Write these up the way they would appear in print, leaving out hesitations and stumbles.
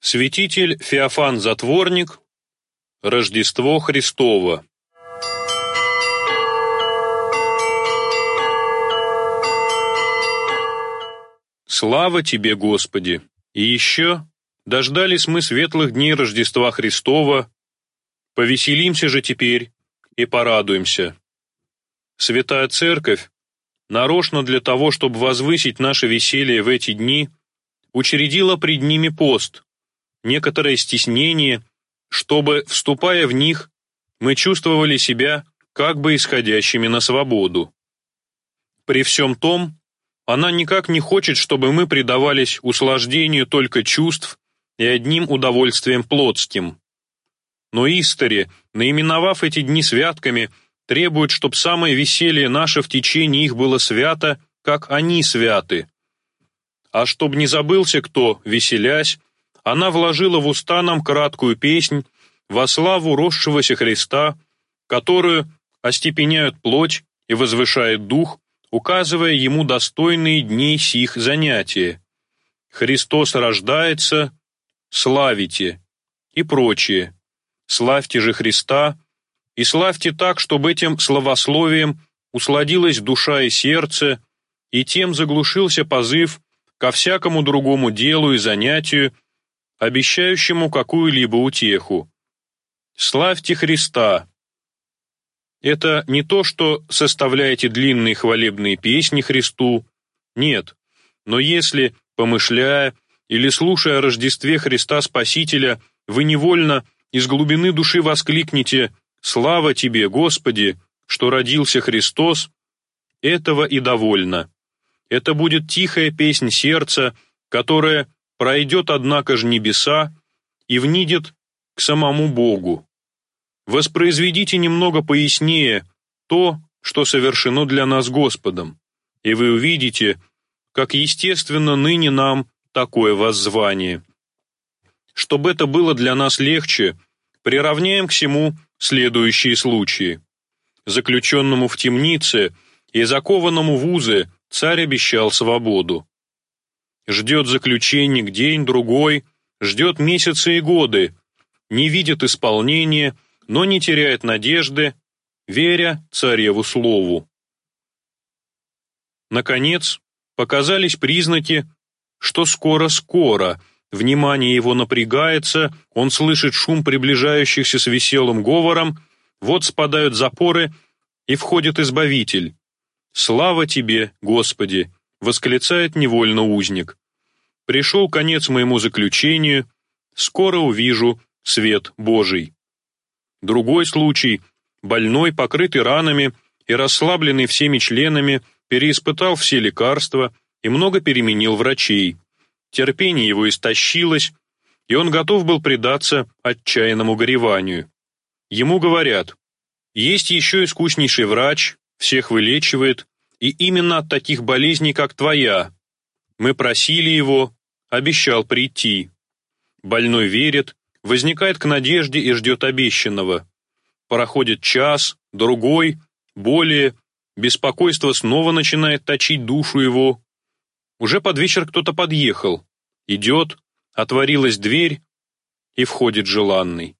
Святитель Феофан Затворник. Рождество Христово. Слава Тебе, Господи! И еще дождались мы светлых дней Рождества Христова, повеселимся же теперь и порадуемся. Святая Церковь, нарочно для того, чтобы возвысить наше веселье в эти дни, учредила пред ними пост, некоторое стеснение, чтобы, вступая в них, мы чувствовали себя как бы исходящими на свободу. При всем том, она никак не хочет, чтобы мы предавались услаждению только чувств и одним удовольствием плотским. Но истори, наименовав эти дни святками, требует, чтобы самое веселье наше в течение их было свято, как они святы. А чтоб не забылся кто, веселясь, она вложила в уста нам краткую песнь во славу росшегося Христа, которую остепеняют плоть и возвышает дух, указывая ему достойные дней сих занятия. «Христос рождается, славите» и прочее. «Славьте же Христа» и славьте так, чтобы этим славословием усладилась душа и сердце, и тем заглушился позыв ко всякому другому делу и занятию, обещающему какую-либо утеху. Славьте Христа. Это не то, что составляете длинные хвалебные песни Христу, нет, но если, помышляя или слушая о Рождестве Христа Спасителя, вы невольно из глубины души воскликнете «Слава Тебе, Господи, что родился Христос», этого и довольно. Это будет тихая песнь сердца, которая пройдет, однако же, небеса и внидет к самому Богу. Воспроизведите немного пояснее то, что совершено для нас Господом, и вы увидите, как естественно ныне нам такое воззвание. Чтобы это было для нас легче, приравняем к сему следующие случаи. Заключенному в темнице и закованному в узы царь обещал свободу. Ждет заключенник день-другой, ждет месяцы и годы, не видит исполнения, но не теряет надежды, веря цареву слову. Наконец, показались признаки, что скоро-скоро внимание его напрягается, он слышит шум приближающихся с веселым говором, вот спадают запоры, и входит Избавитель. «Слава Тебе, Господи!» — восклицает невольно узник. «Пришел конец моему заключению, скоро увижу свет Божий». Другой случай. Больной, покрытый ранами и расслабленный всеми членами, переиспытал все лекарства и много переменил врачей. Терпение его истощилось, и он готов был предаться отчаянному гореванию. Ему говорят: «Есть еще искуснейший врач, всех вылечивает, и именно от таких болезней, как твоя. Мы просили его, обещал прийти». Больной верит, возникает к надежде и ждет обещанного. Проходит час, другой, более, беспокойство снова начинает точить душу его. Уже под вечер кто-то подъехал, идет, отворилась дверь, и входит желанный.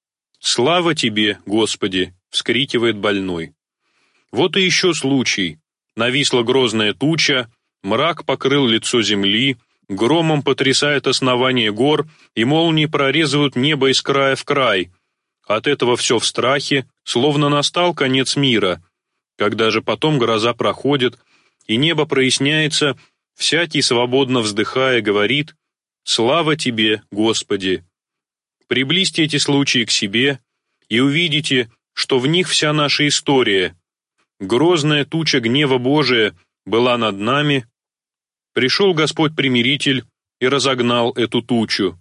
«Слава Тебе, Господи!» — вскрикивает больной. Вот и еще случай. Нависла грозная туча, мрак покрыл лицо земли, громом потрясает основание гор, и молнии прорезывают небо из края в край. От этого все в страхе, словно настал конец мира. Когда же потом гроза проходит, и небо проясняется, всякий, свободно вздыхая, говорит: «Слава Тебе, Господи!» Приблизьте эти случаи к себе и увидите, что в них вся наша история. Грозная туча гнева Божия была над нами, пришел Господь-примиритель и разогнал эту тучу.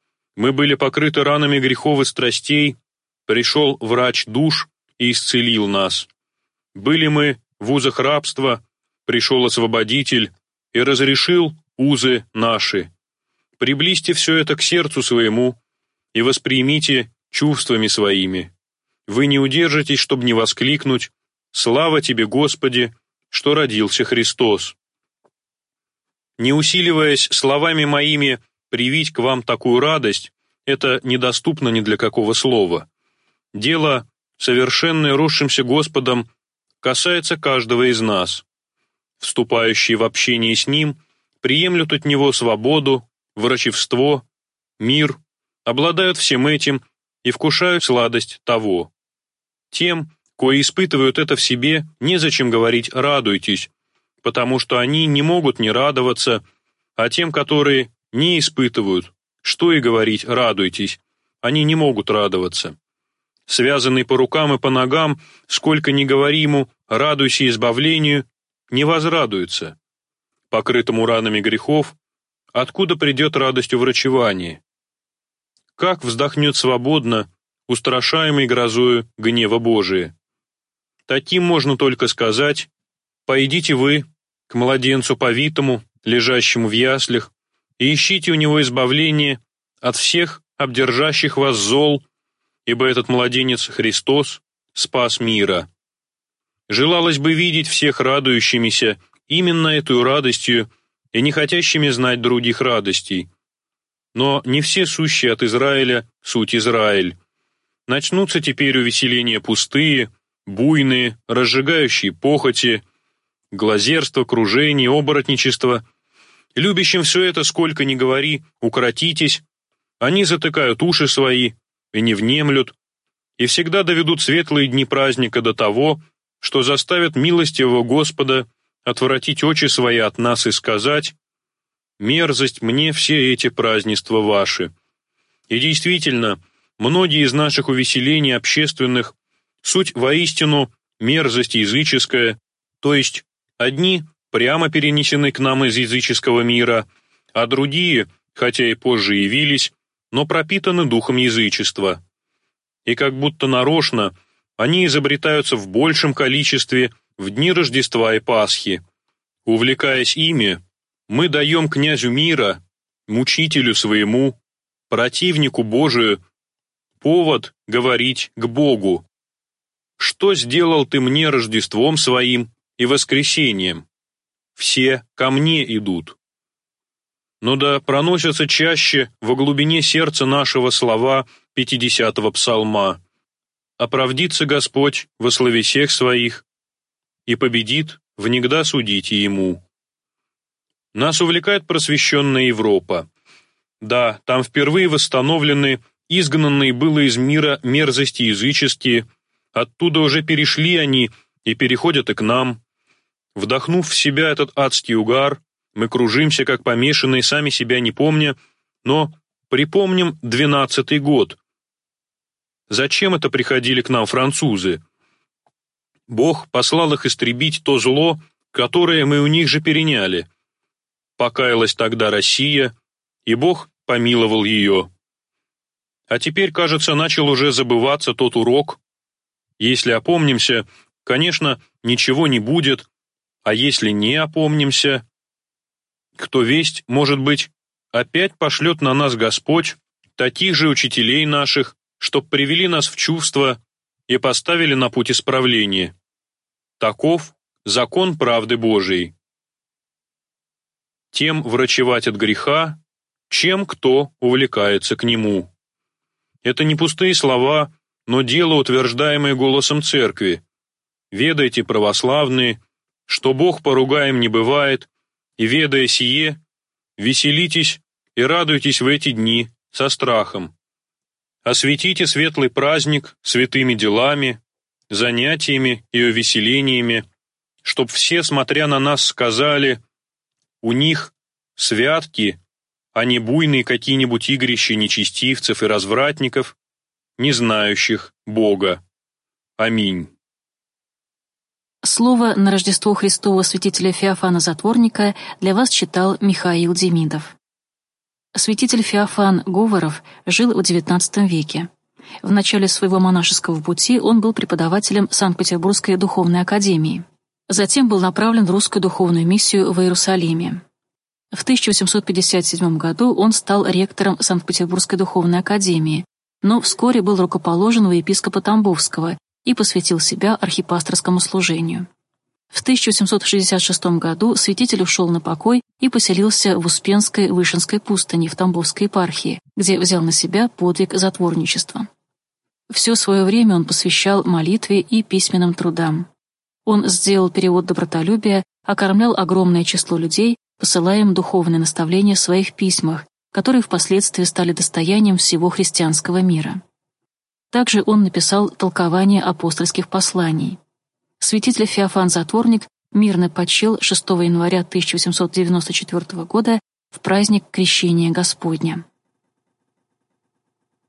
Мы были покрыты ранами грехов и страстей, пришел врач душ и исцелил нас. Были мы в узах рабства, пришел Освободитель и разрешил узы наши. Приблизьте все это к сердцу своему и воспримите чувствами своими. Вы не удержитесь, чтобы не воскликнуть: «Слава Тебе, Господи, что родился Христос!» Не усиливаясь словами моими привить к вам такую радость, это недоступно ни для какого слова. Дело, совершенное росшимся Господом, касается каждого из нас. Вступающие в общение с Ним приемлют от Него свободу, врачевство, мир, обладают всем этим и вкушают сладость того. Тем, кои испытывают это в себе, незачем говорить «радуйтесь», потому что они не могут не радоваться, а тем, которые не испытывают, что и говорить «радуйтесь», они не могут радоваться. Связанный по рукам и по ногам, сколько ни говори ему «радуйся избавлению», не возрадуется. Покрытому ранами грехов, откуда придет радость уврачевания? Как вздохнет свободно, устрашаемый грозою гнева Божия? Таким можно только сказать: «Пойдите вы к младенцу повитому, лежащему в яслях, и ищите у него избавление от всех обдержащих вас зол, ибо этот младенец Христос спас мира». Желалось бы видеть всех радующимися именно этой радостью и не хотящими знать других радостей. Но не все сущие от Израиля суть Израиль. Начнутся теперь увеселения пустые, буйные, разжигающие похоти, глазерство, кружение, оборотничество. Любящим все это, сколько ни говори, укротитесь, они затыкают уши свои и не внемлют, и всегда доведут светлые дни праздника до того, что заставят милостивого Господа отворотить очи свои от нас и сказать: «Мерзость мне все эти празднества ваши». И действительно, многие из наших увеселений общественных суть воистину мерзость языческая, то есть одни прямо перенесены к нам из языческого мира, а другие, хотя и позже явились, но пропитаны духом язычества. И как будто нарочно они изобретаются в большем количестве в дни Рождества и Пасхи. Увлекаясь ими, мы даем князю мира, мучителю своему, противнику Божию, повод говорить к Богу: «Что сделал ты мне Рождеством своим и воскресением? Все ко мне идут». Но да проносятся чаще во глубине сердца нашего слова 50-го псалма: «Оправдится Господь во словесех своих и победит внегда судите Ему». Нас увлекает просвещенная Европа. Да, там впервые восстановлены изгнанные было из мира мерзости языческие, оттуда уже перешли они и переходят и к нам. Вдохнув в себя этот адский угар, мы кружимся, как помешанные, сами себя не помня, но припомним 12-й год. Зачем это приходили к нам французы? Бог послал их истребить то зло, которое мы у них же переняли. Покаялась тогда Россия, и Бог помиловал ее. А теперь, кажется, начал уже забываться тот урок. Если опомнимся, конечно, ничего не будет, а если не опомнимся, кто весть, может быть, опять пошлет на нас Господь таких же учителей наших, чтоб привели нас в чувство и поставили на путь исправления. Таков закон правды Божией. Тем врачевать от греха, чем кто увлекается к нему. Это не пустые слова, но дело, утверждаемое голосом церкви. Ведайте, православные, что Бог поругаем не бывает, и, ведая сие, веселитесь и радуйтесь в эти дни со страхом. Осветите светлый праздник святыми делами, занятиями и увеселениями, чтоб все, смотря на нас, сказали: у них святки, а не буйные какие-нибудь игрища нечестивцев и развратников, не знающих Бога. Аминь. Слово на Рождество Христово святителя Феофана Затворника для вас читал Михаил Демидов. Святитель Феофан Говоров жил в XIX веке. В начале своего монашеского пути он был преподавателем Санкт-Петербургской духовной академии. Затем был направлен в русскую духовную миссию в Иерусалиме. В 1857 году он стал ректором Санкт-Петербургской духовной академии, но вскоре был рукоположен во епископа Тамбовского и посвятил себя архипасторскому служению. В 1766 году святитель ушел на покой и поселился в Успенской Вышинской пустыне в Тамбовской епархии, где взял на себя подвиг затворничества. Все свое время он посвящал молитве и письменным трудам. Он сделал перевод добротолюбия, окормлял огромное число людей, посылая им духовные наставления в своих письмах, которые впоследствии стали достоянием всего христианского мира. Также он написал толкование апостольских посланий. Святитель Феофан Затворник мирно почил 6 января 1894 года в праздник Крещения Господня.